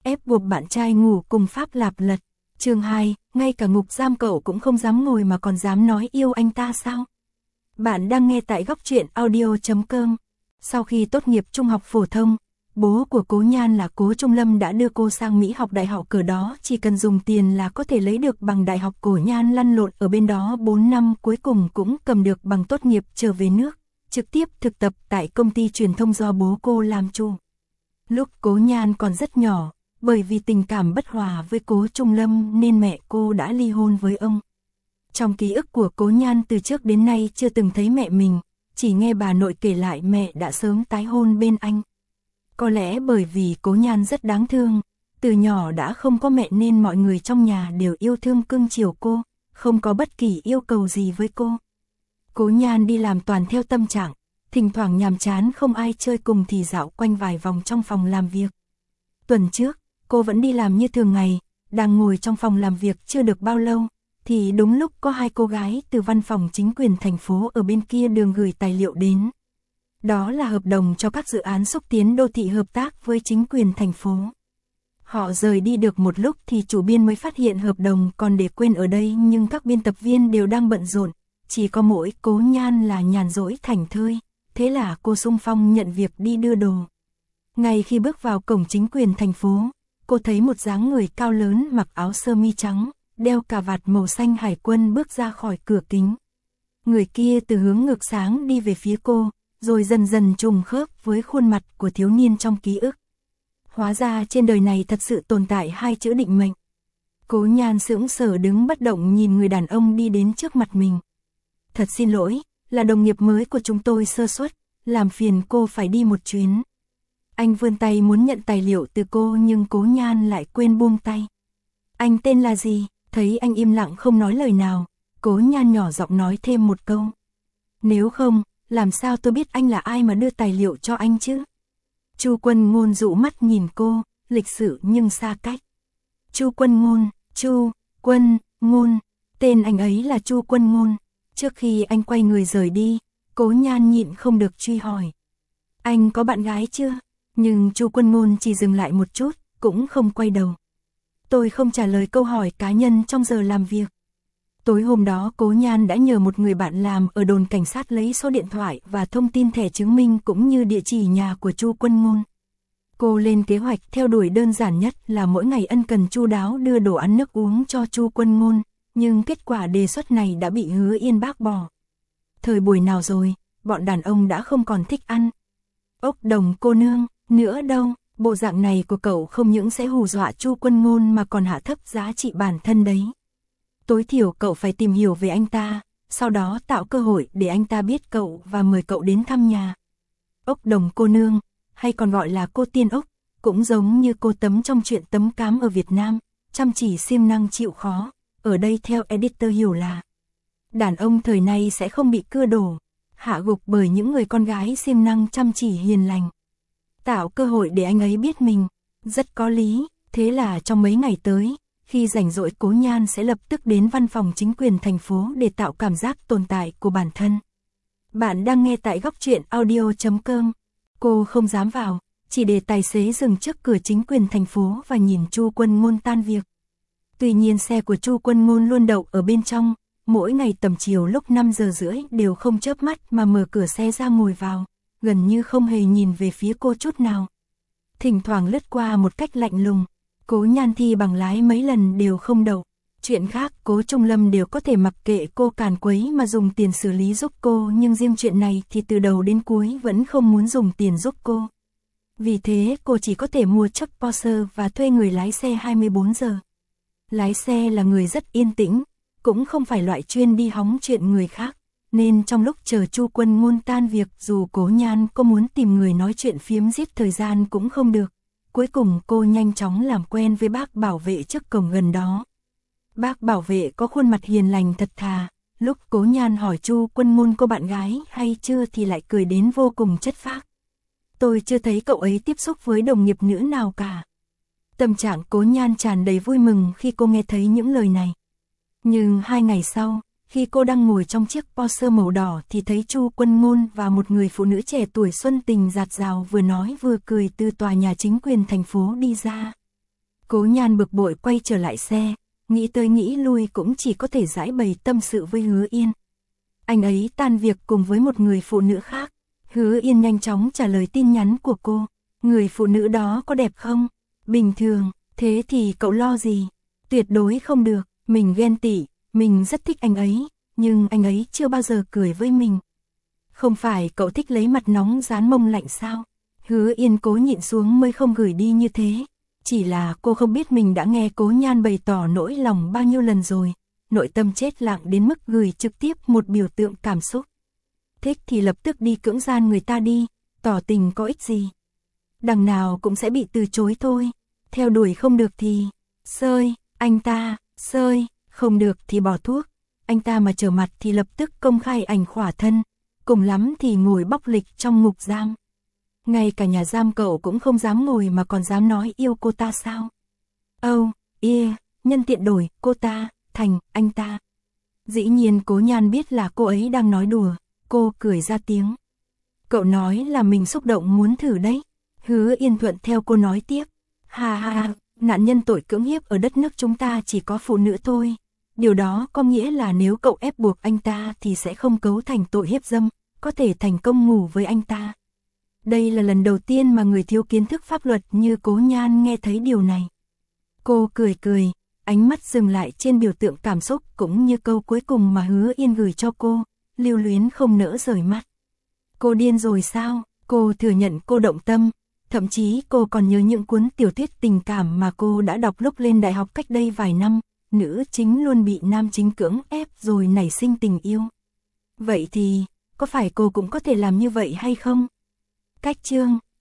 ép buộc bạn trai ngủ cùng Pháp Lạp Lật. Chương 2, ngay cả ngục giam cậu cũng không dám ngồi mà còn dám nói yêu anh ta sao? Bạn đang nghe tại góc truyện audio.com. Sau khi tốt nghiệp trung học phổ thông, bố của Cố Nhan là Cố Trung Lâm đã đưa cô sang Mỹ học đại học, ở đó chỉ cần dùng tiền là có thể lấy được bằng đại học. Cố Nhan lăn lộn ở bên đó 4 năm, cuối cùng cũng cầm được bằng tốt nghiệp, trở về nước, trực tiếp thực tập tại công ty truyền thông do bố cô làm chủ. Lúc Cố Nhan còn rất nhỏ, bởi vì tình cảm bất hòa với Cố Trung Lâm nên mẹ cô đã ly hôn với ông. Trong ký ức của Cố Nhan từ trước đến nay chưa từng thấy mẹ mình, chỉ nghe bà nội kể lại mẹ đã sớm tái hôn bên anh. Có lẽ bởi vì Cố Nhan rất đáng thương, từ nhỏ đã không có mẹ nên mọi người trong nhà đều yêu thương cưng chiều cô, không có bất kỳ yêu cầu gì với cô. Cố Nhan đi làm toàn theo tâm trạng, thỉnh thoảng nhàm chán không ai chơi cùng thì dạo quanh vài vòng trong phòng làm việc. Tuần trước, cô vẫn đi làm như thường ngày, đang ngồi trong phòng làm việc chưa được bao lâu, thì đúng lúc có hai cô gái từ văn phòng chính quyền thành phố ở bên kia đường gửi tài liệu đến. Đó là hợp đồng cho các dự án xúc tiến đô thị hợp tác với chính quyền thành phố. Họ rời đi được một lúc thì chủ biên mới phát hiện hợp đồng còn để quên ở đây, nhưng các biên tập viên đều đang bận rộn, chỉ có mỗi Cố Nhan là nhàn rỗi thảnh thơi, thế là cô xung phong nhận việc đi đưa đồ. Ngay khi bước vào cổng chính quyền thành phố, cô thấy một dáng người cao lớn mặc áo sơ mi trắng, đeo cà vạt màu xanh hải quân bước ra khỏi cửa kính. Người kia từ hướng ngược sáng đi về phía cô, rồi dần dần trùng khớp với khuôn mặt của thiếu niên trong ký ức. Hóa ra trên đời này thật sự tồn tại hai chữ định mệnh. Cố Nhan sững sờ đứng bất động nhìn người đàn ông đi đến trước mặt mình. Thật xin lỗi, là đồng nghiệp mới của chúng tôi sơ suất, làm phiền cô phải đi một chuyến. Anh vươn tay muốn nhận tài liệu từ cô nhưng Cố Nhan lại quên buông tay. Anh tên là gì? Thấy anh im lặng không nói lời nào, Cố Nhan nhỏ giọng nói thêm một câu. Nếu không, làm sao tôi biết anh là ai mà đưa tài liệu cho anh chứ? Chu Quân Ngôn dụ mắt nhìn cô, lịch sự nhưng xa cách. Chu Quân Ngôn, Chu Quân Ngôn, tên anh ấy là Chu Quân Ngôn. Trước khi anh quay người rời đi, Cố Nhan nhịn không được truy hỏi. Anh có bạn gái chưa? Nhưng Chu Quân Ngôn chỉ dừng lại một chút, cũng không quay đầu. Tôi không trả lời câu hỏi cá nhân trong giờ làm việc. Tối hôm đó Cố Nhan đã nhờ một người bạn làm ở đồn cảnh sát lấy số điện thoại và thông tin thẻ chứng minh cũng như địa chỉ nhà của Chu Quân Ngôn. Cô lên kế hoạch theo đuổi đơn giản nhất là mỗi ngày ân cần chu đáo đưa đồ ăn nước uống cho Chu Quân Ngôn, nhưng kết quả đề xuất này đã bị Hứa Yên bác bỏ. Thời buổi nào rồi, bọn đàn ông đã không còn thích ăn ốc đồng cô nương nữa đâu. Bộ dạng này của cậu không những sẽ hù dọa Chu Quân Ngôn mà còn hạ thấp giá trị bản thân đấy. Tối thiểu cậu phải tìm hiểu về anh ta, sau đó tạo cơ hội để anh ta biết cậu và mời cậu đến thăm nhà. Ốc đồng cô nương, hay còn gọi là cô tiên ốc, cũng giống như cô Tấm trong truyện Tấm Cám ở Việt Nam, chăm chỉ siêng năng chịu khó, ở đây theo editor hiểu là đàn ông thời nay sẽ không bị cưa đổ, hạ gục bởi những người con gái siêng năng chăm chỉ hiền lành. Tạo cơ hội để anh ấy biết mình, rất có lý. Thế là trong mấy ngày tới, khi rảnh rỗi Cố Nhan sẽ lập tức đến văn phòng chính quyền thành phố để tạo cảm giác tồn tại của bản thân. Bạn đang nghe tại góc truyện audio.com. Cô không dám vào, chỉ để tài xế dừng trước cửa chính quyền thành phố và nhìn Chu Quân Ngôn tan việc. Tuy nhiên xe của Chu Quân Ngôn luôn đậu ở bên trong, mỗi ngày tầm chiều lúc 5 giờ rưỡi đều không chớp mắt mà mở cửa xe ra ngồi vào, gần như không hề nhìn về phía cô chút nào. Thỉnh thoảng lướt qua một cách lạnh lùng. Cố Nhan thi bằng lái mấy lần đều không đậu. Chuyện khác Cố Trung Lâm đều có thể mặc kệ cô càn quấy mà dùng tiền xử lý giúp cô, nhưng riêng chuyện này thì từ đầu đến cuối vẫn không muốn dùng tiền giúp cô. Vì thế cô chỉ có thể mua chiếc Porsche và thuê người lái xe 24 giờ. Lái xe là người rất yên tĩnh, cũng không phải loại chuyên đi hóng chuyện người khác, nên trong lúc chờ Chu Quân Ngôn tan việc, dù Cố Nhan có muốn tìm người nói chuyện phiếm giết thời gian cũng không được. Cuối cùng cô nhanh chóng làm quen với bác bảo vệ trước cổng gần đó. Bác bảo vệ có khuôn mặt hiền lành thật thà, lúc Cố Nhan hỏi Chu Quân Ngôn có bạn gái hay chưa thì lại cười đến vô cùng chất phác. Tôi chưa thấy cậu ấy tiếp xúc với đồng nghiệp nữ nào cả. Tâm trạng Cố Nhan tràn đầy vui mừng khi cô nghe thấy những lời này. Nhưng 2 ngày sau, khi cô đang ngồi trong chiếc Porsche màu đỏ thì thấy Chu Quân Ngôn và một người phụ nữ trẻ tuổi xuân tình dạt dào vừa nói vừa cười từ tòa nhà chính quyền thành phố đi ra. Cố Nhan bực bội quay trở lại xe, nghĩ tới nghĩ lui cũng chỉ có thể giãi bày tâm sự với Hứa Yên. Anh ấy tan việc cùng với một người phụ nữ khác. Hứa Yên nhanh chóng trả lời tin nhắn của cô. Người phụ nữ đó có đẹp không? Bình thường, thế thì cậu lo gì? Tuyệt đối không được, mình ghen tị, mình rất thích anh ấy, nhưng anh ấy chưa bao giờ cười với mình. Không phải cậu thích lấy mặt nóng dán mông lạnh sao? Hứa Yên cố nhịn xuống mới không gửi đi như thế. Chỉ là cô không biết mình đã nghe Cố Nhan bày tỏ nỗi lòng bao nhiêu lần rồi. Nội tâm chết lặng đến mức gửi trực tiếp một biểu tượng cảm xúc. Thích thì lập tức đi cưỡng gian người ta đi, tỏ tình có ích gì. Đằng nào cũng sẽ bị từ chối thôi. Theo đuổi không được thì sơi, anh ta, sơi, không được thì bỏ thuốc. Anh ta mà trở mặt thì lập tức công khai ảnh khỏa thân, cùng lắm thì ngồi bóc lịch trong ngục giam. Ngay cả nhà giam cậu cũng không dám ngồi mà còn dám nói yêu cô ta sao? Nhân tiện đổi cô ta thành anh ta. Dĩ nhiên Cố Nhan biết là cô ấy đang nói đùa, cô cười ra tiếng. Cậu nói là mình xúc động muốn thử đấy. Hứa Yên thuận theo cô nói tiếp. Ha ha ha, nạn nhân tội cưỡng hiếp ở đất nước chúng ta chỉ có phụ nữ thôi. Điều đó có nghĩa là nếu cậu ép buộc anh ta thì sẽ không cấu thành tội hiếp dâm, có thể thành công ngủ với anh ta. Đây là lần đầu tiên mà người thiếu kiến thức pháp luật như Cố Nhan nghe thấy điều này. Cô cười cười, ánh mắt dừng lại trên biểu tượng cảm xúc cũng như câu cuối cùng mà Hứa Yên gửi cho cô, lưu luyến không nỡ rời mắt. Cô điên rồi sao? Cô thừa nhận cô động tâm, thậm chí cô còn nhớ những cuốn tiểu thuyết tình cảm mà cô đã đọc lúc lên đại học cách đây vài năm, nữ chính luôn bị nam chính cưỡng ép rồi nảy sinh tình yêu. Vậy thì, có phải cô cũng có thể làm như vậy hay không? Cách chương